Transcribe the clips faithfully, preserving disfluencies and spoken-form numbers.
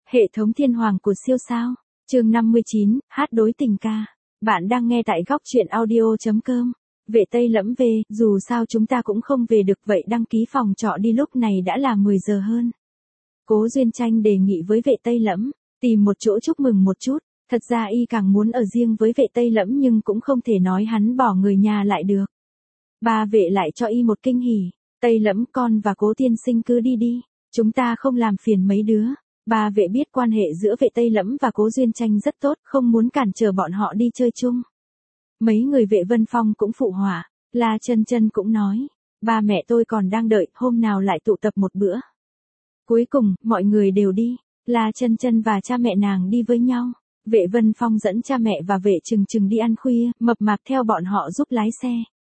Hệ thống thiên hoàng của siêu sao. Chương năm mươi chín, hát đối tình ca. Bạn đang nghe tại góc truyện audio chấm com. Vệ Tây Lẫm về, dù sao chúng ta cũng không về được, vậy đăng ký phòng trọ đi, lúc này đã là mười giờ hơn. Cố Duyên Tranh đề nghị với Vệ Tây Lẫm, tìm một chỗ chúc mừng một chút. Thật ra y càng muốn ở riêng với Vệ Tây Lẫm nhưng cũng không thể nói hắn bỏ người nhà lại được. Ba Vệ lại cho y một kinh hỉ. Tây Lẫm, con và Cố tiên sinh cứ đi đi. Chúng ta không làm phiền mấy đứa. Ba Vệ biết quan hệ giữa Vệ Tây Lẫm và Cố Duyên Tranh rất tốt, không muốn cản trở bọn họ đi chơi chung. Mấy người Vệ Vân Phong cũng phụ họa. La Chân Chân cũng nói, ba mẹ tôi còn đang đợi, hôm nào lại tụ tập một bữa. Cuối cùng, mọi người đều đi. La Chân Chân và cha mẹ nàng đi với nhau. Vệ Vân Phong dẫn cha mẹ và Vệ Trừng Trừng đi ăn khuya, Mập Mạp theo bọn họ giúp lái xe.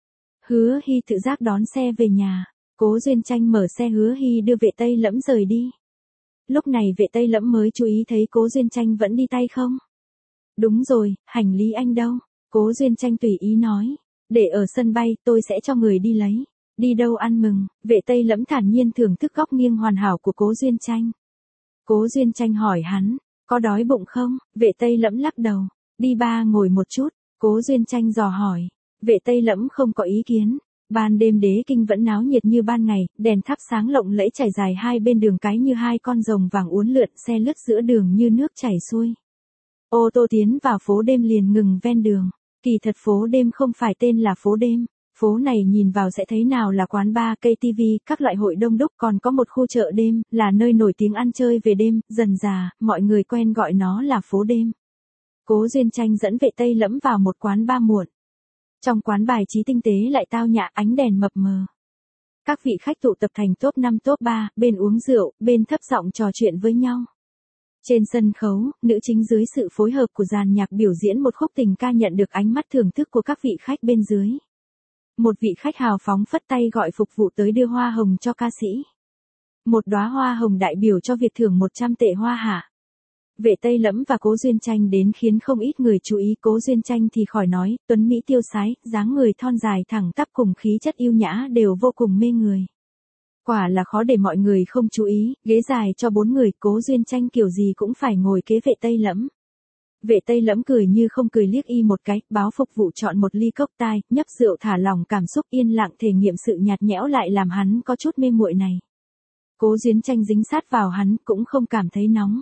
Hứa Hy tự giác đón xe về nhà. Cố Duyên Tranh mở xe, Hứa Hy đưa Vệ Tây Lẫm rời đi. Lúc này Vệ Tây Lẫm mới chú ý thấy Cố Duyên Tranh vẫn đi tay không. Đúng rồi, hành lý anh đâu? Cố Duyên Tranh tùy ý nói. Để ở sân bay, tôi sẽ cho người đi lấy. Đi đâu ăn mừng? Vệ Tây Lẫm thản nhiên thưởng thức góc nghiêng hoàn hảo của Cố Duyên Tranh. Cố Duyên Tranh hỏi hắn, có đói bụng không? Vệ Tây Lẫm lắc đầu. Đi ba ngồi một chút. Cố Duyên Tranh dò hỏi. Vệ Tây Lẫm không có ý kiến. Ban đêm Đế Kinh vẫn náo nhiệt như ban ngày, đèn thắp sáng lộng lẫy trải dài hai bên đường cái như hai con rồng vàng uốn lượn, xe lướt giữa đường như nước chảy xuôi. Ô tô tiến vào phố đêm liền ngừng ven đường. Kỳ thật phố đêm không phải tên là phố đêm. Phố này nhìn vào sẽ thấy nào là quán bar, ca tê vê, các loại hội đông đúc, còn có một khu chợ đêm, là nơi nổi tiếng ăn chơi về đêm, dần dà, mọi người quen gọi nó là phố đêm. Cố Duyên Tranh dẫn Vệ Tây Lẫm vào một quán bar muộn. Trong quán bài trí tinh tế lại tao nhã, ánh đèn mập mờ. Các vị khách tụ tập thành top năm top ba, bên uống rượu, bên thấp giọng trò chuyện với nhau. Trên sân khấu, nữ chính dưới sự phối hợp của dàn nhạc biểu diễn một khúc tình ca nhận được ánh mắt thưởng thức của các vị khách bên dưới. Một vị khách hào phóng phất tay gọi phục vụ tới đưa hoa hồng cho ca sĩ. Một đóa hoa hồng đại biểu cho việc thưởng một trăm tệ hoa hạ. Vệ Tây Lẫm và Cố Duyên Tranh đến khiến không ít người chú ý. Cố Duyên Tranh thì khỏi nói, tuấn mỹ tiêu sái, dáng người thon dài thẳng tắp cùng khí chất yêu nhã đều vô cùng mê người. Quả là khó để mọi người không chú ý, ghế dài cho bốn người, Cố Duyên Tranh kiểu gì cũng phải ngồi kế Vệ Tây Lẫm. Vệ Tây Lẫm cười như không cười liếc y một cái, báo phục vụ chọn một ly cốc tai, nhấp rượu thả lỏng cảm xúc, yên lặng thể nghiệm sự nhạt nhẽo lại làm hắn có chút mê muội này. Cố Duyên Tranh dính sát vào hắn, cũng không cảm thấy nóng.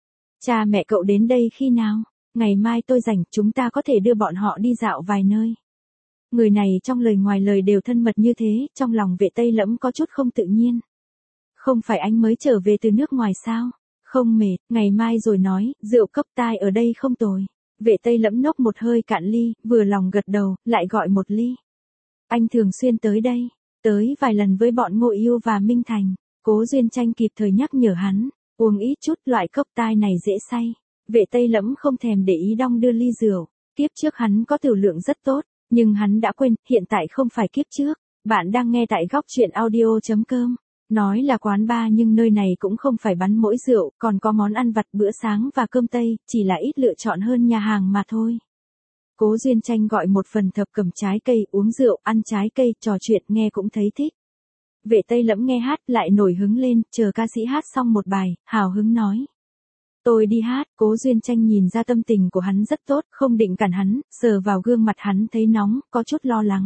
Cha mẹ cậu đến đây khi nào? Ngày mai tôi rảnh, chúng ta có thể đưa bọn họ đi dạo vài nơi. Người này trong lời ngoài lời đều thân mật như thế, trong lòng Vệ Tây Lẫm có chút không tự nhiên. Không phải anh mới trở về từ nước ngoài sao? Không mệt, ngày mai rồi nói, rượu cốc tai ở đây không tồi. Vệ Tây Lẫm nốc một hơi cạn ly, vừa lòng gật đầu, lại gọi một ly. Anh thường xuyên tới đây, tới vài lần với bọn Ngộ Yêu và Minh Thành. Cố Duyên Tranh kịp thời nhắc nhở hắn, uống ít chút, loại cốc tai này dễ say. Vệ Tây Lẫm không thèm để ý đong đưa ly rượu. Kiếp trước hắn có tiểu lượng rất tốt, nhưng hắn đã quên, hiện tại không phải kiếp trước. Bạn đang nghe tại góc truyện audio chấm com. Nói là quán bar nhưng nơi này cũng không phải bán mỗi rượu, còn có món ăn vặt, bữa sáng và cơm tây, chỉ là ít lựa chọn hơn nhà hàng mà thôi. Cố Duyên Tranh gọi một phần thập cẩm trái cây, uống rượu, ăn trái cây, trò chuyện, nghe cũng thấy thích. Vệ Tây Lẫm nghe hát lại nổi hứng lên, chờ ca sĩ hát xong một bài, hào hứng nói. Tôi đi hát. Cố Duyên Tranh nhìn ra tâm tình của hắn rất tốt, không định cản hắn, sờ vào gương mặt hắn thấy nóng, có chút lo lắng.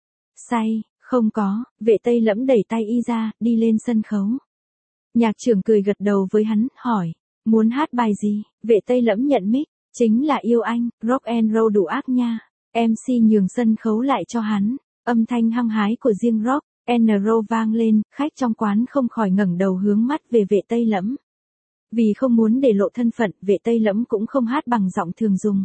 Say, không có. Vệ Tây Lẫm đẩy tay y ra, đi lên sân khấu. Nhạc trưởng cười gật đầu với hắn, hỏi, muốn hát bài gì? Vệ Tây Lẫm nhận mic, chính là Yêu Anh, rock and roll đủ ác nha. em xê nhường sân khấu lại cho hắn, âm thanh hăng hái của riêng rock and roll vang lên, khách trong quán không khỏi ngẩng đầu hướng mắt về Vệ Tây Lẫm. Vì không muốn để lộ thân phận, Vệ Tây Lẫm cũng không hát bằng giọng thường dùng.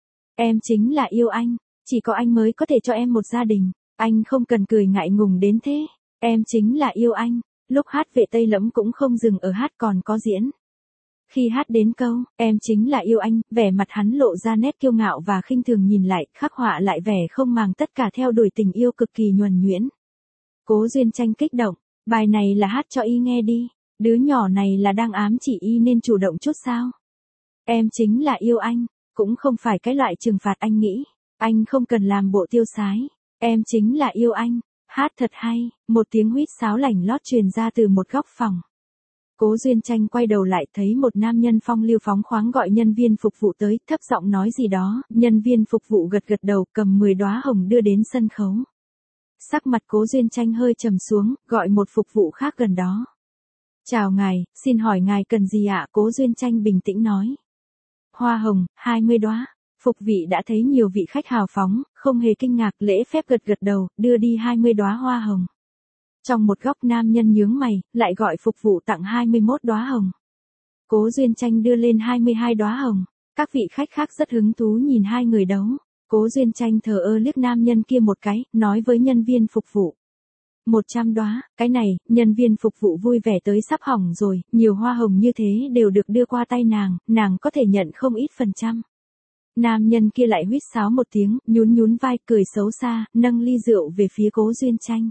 Em chính là Yêu Anh, chỉ có anh mới có thể cho em một gia đình, anh không cần cười ngại ngùng đến thế. Em chính là Yêu Anh. Lúc hát Vệ Tây Lẫm cũng không dừng ở hát còn có diễn. Khi hát đến câu, em chính là Yêu Anh, vẻ mặt hắn lộ ra nét kiêu ngạo và khinh thường, nhìn lại, khắc họa lại vẻ không màng tất cả theo đuổi tình yêu cực kỳ nhuần nhuyễn. Cố Duyên Tranh kích động, bài này là hát cho y nghe đi. Đứa nhỏ này là đang ám chỉ y nên chủ động chút sao? Em chính là Yêu Anh, cũng không phải cái loại trừng phạt anh nghĩ. Anh không cần làm bộ tiêu sái. Em chính là Yêu Anh, hát thật hay. Một tiếng huýt sáo lành lót truyền ra từ một góc phòng. Cố Duyên Tranh quay đầu lại thấy một nam nhân phong lưu phóng khoáng gọi nhân viên phục vụ tới, thấp giọng nói gì đó, nhân viên phục vụ gật gật đầu cầm mười đóa hồng đưa đến sân khấu. Sắc mặt Cố Duyên Tranh hơi trầm xuống, gọi một phục vụ khác gần đó. Chào ngài, xin hỏi ngài cần gì ạ? Cố Duyên Tranh bình tĩnh nói. Hoa hồng, hai mươi đóa. Phục vị đã thấy nhiều vị khách hào phóng, không hề kinh ngạc, lễ phép gật gật đầu, đưa đi hai mươi đóa hoa hồng. Trong một góc nam nhân nhướng mày, lại gọi phục vụ tặng hai mươi mốt đóa hồng. Cố Duyên Tranh đưa lên hai mươi hai đóa hồng. Các vị khách khác rất hứng thú nhìn hai người đấu. Cố Duyên Tranh thờ ơ liếc nam nhân kia một cái, nói với nhân viên phục vụ. một trăm đóa, cái này, nhân viên phục vụ vui vẻ tới sắp hỏng rồi, nhiều hoa hồng như thế đều được đưa qua tay nàng, nàng có thể nhận không ít phần trăm. Nam nhân kia lại huýt sáo một tiếng, nhún nhún vai cười xấu xa, nâng ly rượu về phía Cố Duyên Tranh.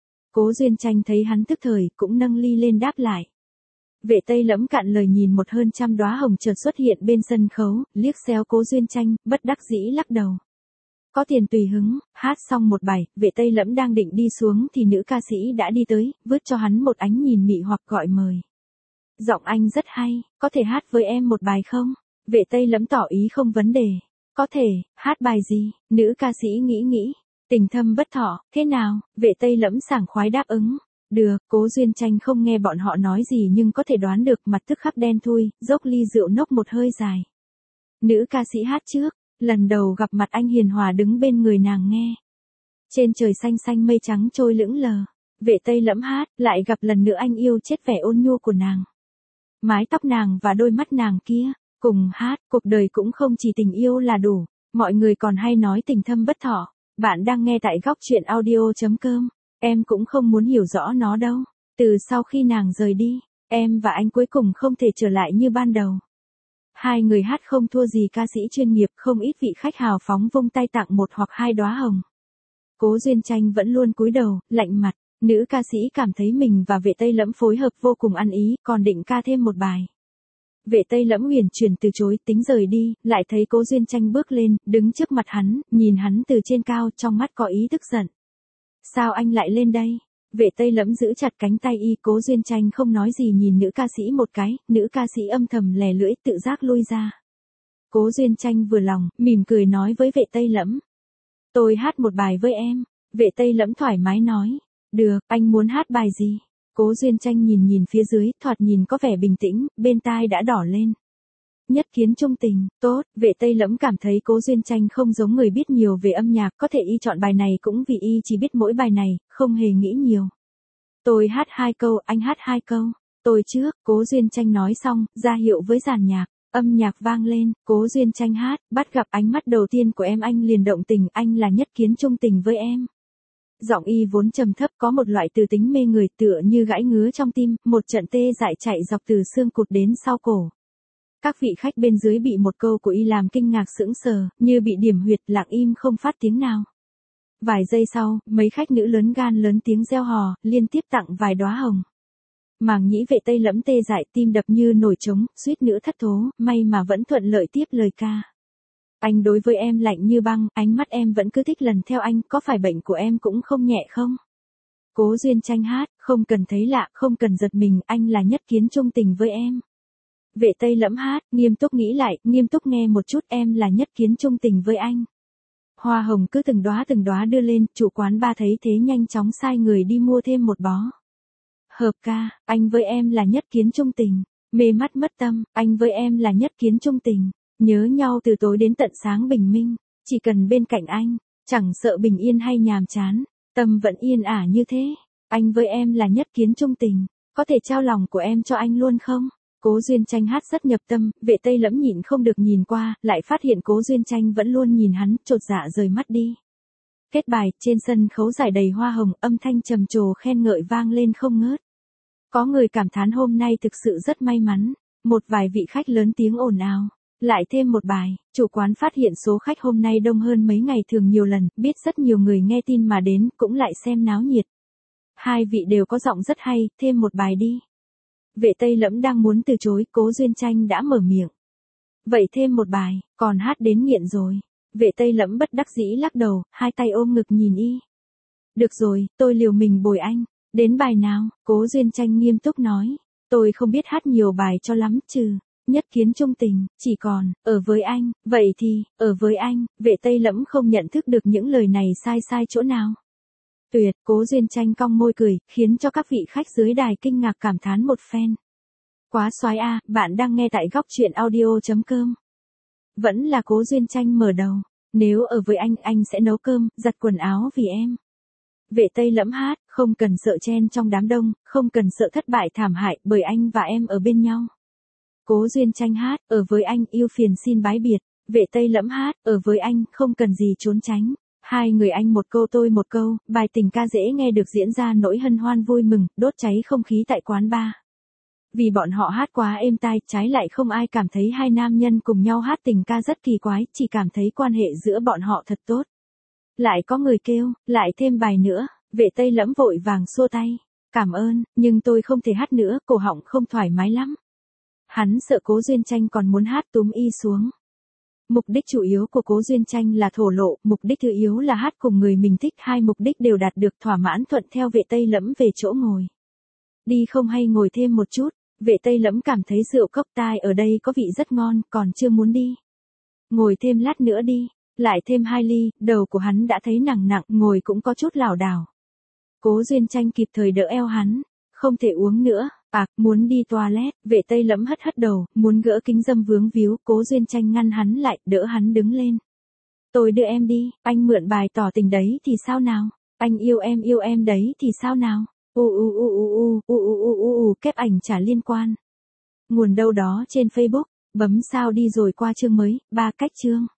Cố Duyên Tranh thấy hắn tức thời, cũng nâng ly lên đáp lại. Vệ Tây Lẫm cạn lời nhìn một hơn trăm đóa hồng chợt xuất hiện bên sân khấu, liếc xéo Cố Duyên Tranh, bất đắc dĩ lắc đầu. Có tiền tùy hứng, hát xong một bài, Vệ Tây Lẫm đang định đi xuống thì nữ ca sĩ đã đi tới, vứt cho hắn một ánh nhìn mị hoặc gọi mời. Giọng anh rất hay, có thể hát với em một bài không? Vệ Tây Lẫm tỏ ý không vấn đề. Có thể, hát bài gì? Nữ ca sĩ nghĩ nghĩ. Tình thâm bất thọ, thế nào? Vệ Tây Lẫm sảng khoái đáp ứng. Được, Cố Duyên Tranh không nghe bọn họ nói gì nhưng có thể đoán được, mặt tức khắc đen thui, dốc ly rượu nốc một hơi dài. Nữ ca sĩ hát trước, lần đầu gặp mặt anh hiền hòa đứng bên người nàng nghe. Trên trời xanh xanh mây trắng trôi lững lờ. Vệ Tây Lẫm hát, lại gặp lần nữa anh yêu chết vẻ ôn nhu của nàng. Mái tóc nàng và đôi mắt nàng kia, cùng hát, cuộc đời cũng không chỉ tình yêu là đủ, mọi người còn hay nói tình thâm bất thọ. Bạn đang nghe tại góc truyện audio.com, em cũng không muốn hiểu rõ nó đâu. Từ sau khi nàng rời đi, em và anh cuối cùng không thể trở lại như ban đầu. Hai người hát không thua gì ca sĩ chuyên nghiệp, không ít vị khách hào phóng vung tay tặng một hoặc hai đóa hồng. Cố Duyên Tranh vẫn luôn cúi đầu, lạnh mặt, nữ ca sĩ cảm thấy mình và Vệ Tây Lẫm phối hợp vô cùng ăn ý, còn định ca thêm một bài. Vệ Tây Lẫm huyền chuyển từ chối, tính rời đi, lại thấy Cố Duyên Tranh bước lên, đứng trước mặt hắn, nhìn hắn từ trên cao, trong mắt có ý tức giận. Sao anh lại lên đây? Vệ Tây Lẫm giữ chặt cánh tay y, Cố Duyên Tranh không nói gì nhìn nữ ca sĩ một cái, nữ ca sĩ âm thầm lè lưỡi tự giác lui ra. Cố Duyên Tranh vừa lòng, mỉm cười nói với Vệ Tây Lẫm. Tôi hát một bài với em. Vệ Tây Lẫm thoải mái nói. Được, anh muốn hát bài gì? Cố Duyên Tranh nhìn nhìn phía dưới, thoạt nhìn có vẻ bình tĩnh, bên tai đã đỏ lên. Nhất kiến trung tình, tốt, Vệ Tây Lẫm cảm thấy Cố Duyên Tranh không giống người biết nhiều về âm nhạc, có thể y chọn bài này cũng vì y chỉ biết mỗi bài này, không hề nghĩ nhiều. Tôi hát hai câu, anh hát hai câu. Tôi trước, Cố Duyên Tranh nói xong, ra hiệu với dàn nhạc, âm nhạc vang lên, Cố Duyên Tranh hát, bắt gặp ánh mắt đầu tiên của em anh liền động tình, anh là nhất kiến trung tình với em. Giọng y vốn trầm thấp có một loại từ tính mê người tựa như gãi ngứa trong tim, một trận tê dại chạy dọc từ xương cụt đến sau cổ. Các vị khách bên dưới bị một câu của y làm kinh ngạc sững sờ, như bị điểm huyệt, lặng im không phát tiếng nào. Vài giây sau, mấy khách nữ lớn gan lớn tiếng reo hò, liên tiếp tặng vài đóa hồng. Màng nhĩ Vệ Tây Lẫm tê dại, tim đập như nổi trống, suýt nữa thất thố, may mà vẫn thuận lợi tiếp lời ca. Anh đối với em lạnh như băng, ánh mắt em vẫn cứ thích lần theo anh, có phải bệnh của em cũng không nhẹ không? Cố Duyên Tranh hát, không cần thấy lạ, không cần giật mình, anh là nhất kiến trung tình với em. Vệ Tây Lẫm hát, nghiêm túc nghĩ lại, nghiêm túc nghe một chút, em là nhất kiến trung tình với anh. Hoa hồng cứ từng đóa từng đóa đưa lên, chủ quán ba thấy thế nhanh chóng sai người đi mua thêm một bó. Hợp ca, anh với em là nhất kiến trung tình. Mê mắt mất tâm, anh với em là nhất kiến trung tình. Nhớ nhau từ tối đến tận sáng bình minh, chỉ cần bên cạnh anh, chẳng sợ bình yên hay nhàm chán, tâm vẫn yên ả như thế. Anh với em là nhất kiến trung tình, có thể trao lòng của em cho anh luôn không? Cố Duyên Tranh hát rất nhập tâm, Vệ Tây Lẫm nhịn không được nhìn qua, lại phát hiện Cố Duyên Tranh vẫn luôn nhìn hắn, chột dạ rời mắt đi. Kết bài, trên sân khấu rải đầy hoa hồng, âm thanh trầm trồ khen ngợi vang lên không ngớt. Có người cảm thán hôm nay thực sự rất may mắn, một vài vị khách lớn tiếng ồn ào. Lại thêm một bài, chủ quán phát hiện số khách hôm nay đông hơn mấy ngày thường nhiều lần, biết rất nhiều người nghe tin mà đến, cũng lại xem náo nhiệt. Hai vị đều có giọng rất hay, thêm một bài đi. Vệ Tây Lẫm đang muốn từ chối, Cố Duyên Tranh đã mở miệng. Vậy thêm một bài, còn hát đến nghiện rồi. Vệ Tây Lẫm bất đắc dĩ lắc đầu, hai tay ôm ngực nhìn y. Được rồi, tôi liều mình bồi anh. Đến bài nào? Cố Duyên Tranh nghiêm túc nói. Tôi không biết hát nhiều bài cho lắm trừ nhất kiến trung tình, chỉ còn, ở với anh, vậy thì, ở với anh, Vệ Tây Lẫm không nhận thức được những lời này sai sai chỗ nào. Tuyệt, Cố Duyên Tranh cong môi cười, khiến cho các vị khách dưới đài kinh ngạc cảm thán một phen. Quá soái a, bạn đang nghe tại góc truyện audio.com. Vẫn là Cố Duyên Tranh mở đầu. Nếu ở với anh, anh sẽ nấu cơm, giặt quần áo vì em. Vệ Tây Lẫm hát, không cần sợ chen trong đám đông, không cần sợ thất bại thảm hại, bởi anh và em ở bên nhau. Cố Duyên Tranh hát, ở với anh, yêu phiền xin bái biệt. Vệ Tây Lẫm hát, ở với anh, không cần gì trốn tránh. Hai người anh một câu tôi một câu, bài tình ca dễ nghe được diễn ra nỗi hân hoan vui mừng, đốt cháy không khí tại quán bar. Vì bọn họ hát quá êm tai, trái lại không ai cảm thấy hai nam nhân cùng nhau hát tình ca rất kỳ quái, chỉ cảm thấy quan hệ giữa bọn họ thật tốt. Lại có người kêu, lại thêm bài nữa, Vệ Tây Lẫm vội vàng xua tay. Cảm ơn, nhưng tôi không thể hát nữa, cổ họng không thoải mái lắm. Hắn sợ Cố Duyên Tranh còn muốn hát túm y xuống. Mục đích chủ yếu của Cố Duyên Tranh là thổ lộ, mục đích thứ yếu là hát cùng người mình thích, hai mục đích đều đạt được thỏa mãn thuận theo Vệ Tây Lẫm về chỗ ngồi. Đi không hay ngồi thêm một chút, Vệ Tây Lẫm cảm thấy rượu cốc tai ở đây có vị rất ngon, còn chưa muốn đi. Ngồi thêm lát nữa đi, lại thêm hai ly, đầu của hắn đã thấy nặng nặng, ngồi cũng có chút lảo đảo. Cố Duyên Tranh kịp thời đỡ eo hắn, không thể uống nữa. À, muốn đi toilet, Vệ Tây Lẫm hất hất đầu, muốn gỡ kính dâm vướng víu, Cố Duyên Tranh ngăn hắn lại, đỡ hắn đứng lên. Tôi đưa em đi, anh mượn bài tỏ tình đấy thì sao nào? Anh yêu em yêu em đấy thì sao nào? U u u u u u u u u u kép ảnh chả liên quan. Nguồn đâu đó trên Facebook, bấm sao đi rồi qua chương mới, ba cách chương.